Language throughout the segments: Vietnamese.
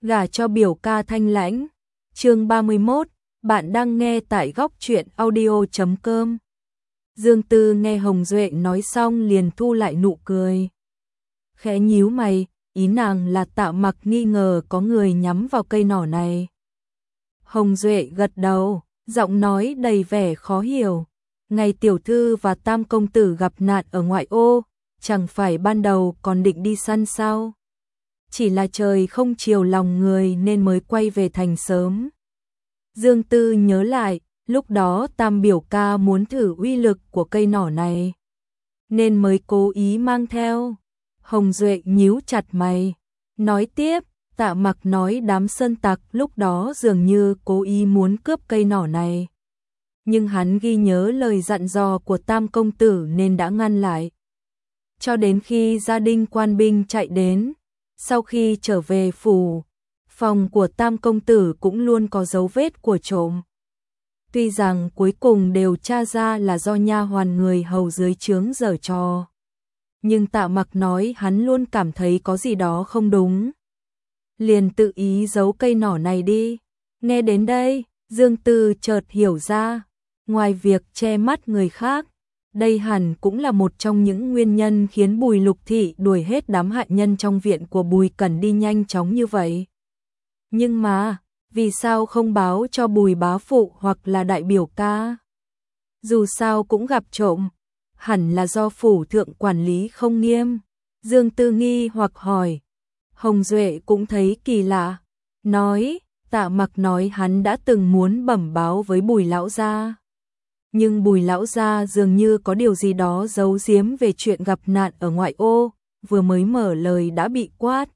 Gả cho biểu ca thanh lãnh. Chương 31, bạn đang nghe tại góc truyện audio.com. Dương Tư nghe Hồng Duệ nói xong liền thu lại nụ cười. Khẽ nhíu mày, ý nàng là Tạ Mặc nghi ngờ có người nhắm vào cây nỏ này. Hồng Duệ gật đầu, giọng nói đầy vẻ khó hiểu. Ngày tiểu thư và Tam công tử gặp nạn ở ngoại ô, chẳng phải ban đầu còn định đi săn sao? Chỉ là trời không chiều lòng người nên mới quay về thành sớm. Dương Tư nhớ lại, lúc đó Tam biểu ca muốn thử uy lực của cây nỏ này, nên mới cố ý mang theo. Hồng Duệ nhíu chặt mày, nói tiếp, Tạ Mặc nói đám sơn tặc lúc đó dường như cố ý muốn cướp cây nỏ này. Nhưng hắn ghi nhớ lời dặn dò của Tam công tử nên đã ngăn lại. Cho đến khi gia đình quan binh chạy đến, sau khi trở về phủ, phòng của Tam công tử cũng luôn có dấu vết của trộm. Tuy rằng cuối cùng đều tra ra là do nha hoàn người hầu dưới trướng giở trò, nhưng Tạ Mặc nói hắn luôn cảm thấy có gì đó không đúng. Liền tự ý giấu cây nỏ này đi. Nghe đến đây, Dương Tư chợt hiểu ra, ngoài việc che mắt người khác, đây hẳn cũng là một trong những nguyên nhân khiến Bùi Lục Thị đuổi hết đám hại nhân trong viện của Bùi Cẩn đi nhanh chóng như vậy. Nhưng mà, vì sao không báo cho Bùi bá phụ hoặc là đại biểu ca? Dù sao cũng gặp trộm, hẳn là do phủ thượng quản lý không nghiêm. Dương Tư nghi hoặc hỏi. Hồng Duệ cũng thấy kỳ lạ, nói, Tạ Mặc nói hắn đã từng muốn bẩm báo với Bùi lão gia. Nhưng Bùi lão gia dường như có điều gì đó giấu giếm về chuyện gặp nạn ở ngoại ô, vừa mới mở lời đã bị quát.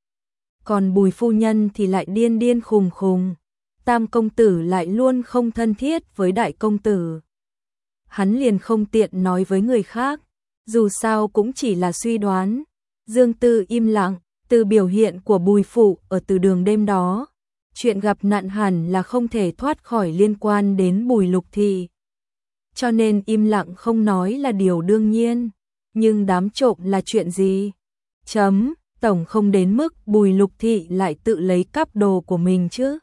Còn Bùi phu nhân thì lại điên điên khùng khùng, Tam công tử lại luôn không thân thiết với đại công tử. Hắn liền không tiện nói với người khác, dù sao cũng chỉ là suy đoán. Dương Tư im lặng, từ biểu hiện của Bùi phụ ở từ đường đêm đó, chuyện gặp nạn hẳn là không thể thoát khỏi liên quan đến Bùi Lục Thị. Cho nên im lặng không nói là điều đương nhiên, nhưng đám trộm là chuyện gì? Tổng không đến mức Bùi Lục Thị lại tự lấy cắp đồ của mình chứ.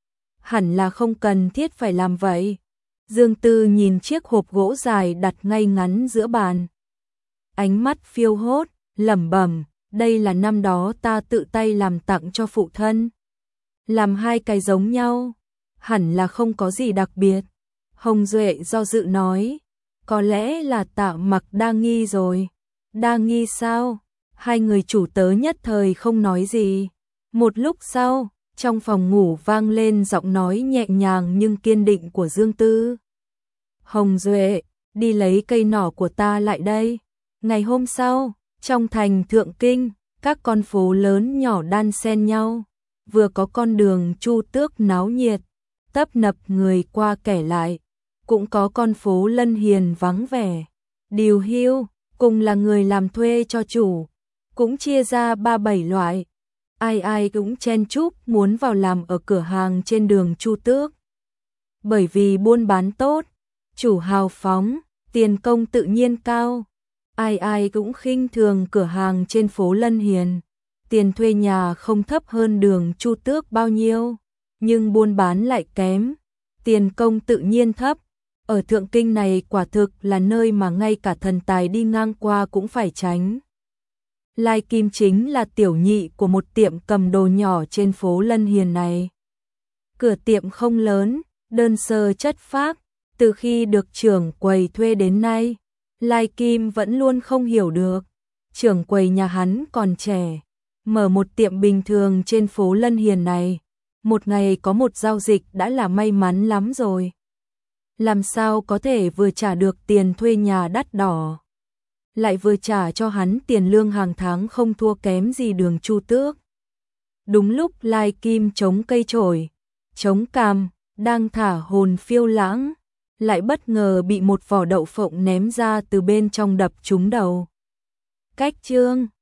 Hẳn là không cần thiết phải làm vậy. Dương Tư nhìn chiếc hộp gỗ dài đặt ngay ngắn giữa bàn. Ánh mắt phiêu hốt, lẩm bẩm, đây là năm đó ta tự tay làm tặng cho phụ thân. Làm hai cái giống nhau, hẳn là không có gì đặc biệt. Hồng Duệ do dự nói, có lẽ là Tạ Mặc đa nghi rồi. Đa nghi sao? Hai người chủ tớ nhất thời không nói gì. Một lúc sau, trong phòng ngủ vang lên giọng nói nhẹ nhàng nhưng kiên định của Dương Tư. Hồng Duệ, đi lấy cây nỏ của ta lại đây. Ngày hôm sau, trong thành Thượng Kinh, các con phố lớn nhỏ đan xen nhau, vừa có con đường Chu Tước náo nhiệt, tấp nập người qua kẻ lại, cũng có con phố Lân Hiền vắng vẻ, điều hưu, cùng là người làm thuê cho chủ, cũng chia ra 3-7 loại, ai ai cũng chen chúc muốn vào làm ở cửa hàng trên đường Chu Tước. Bởi vì buôn bán tốt, chủ hào phóng, tiền công tự nhiên cao, ai ai cũng khinh thường cửa hàng trên phố Lân Hiền. Tiền thuê nhà không thấp hơn đường Chu Tước bao nhiêu, nhưng buôn bán lại kém, tiền công tự nhiên thấp. Ở Thượng Kinh này quả thực là nơi mà ngay cả thần tài đi ngang qua cũng phải tránh. Lai Kim chính là tiểu nhị của một tiệm cầm đồ nhỏ trên phố Lân Hiền này. Cửa tiệm không lớn, đơn sơ chất phác, từ khi được trưởng quầy thuê đến nay, Lai Kim vẫn luôn không hiểu được. Trưởng quầy nhà hắn còn trẻ, mở một tiệm bình thường trên phố Lân Hiền này, một ngày có một giao dịch đã là may mắn lắm rồi. Làm sao có thể vừa trả được tiền thuê nhà đắt đỏ, lại vừa trả cho hắn tiền lương hàng tháng không thua kém gì đường Chu Tước. Đúng lúc Lai Kim chống cây chổi, chống cằm, đang thả hồn phiêu lãng, lại bất ngờ bị một vỏ đậu phộng ném ra từ bên trong đập trúng đầu. Cách chương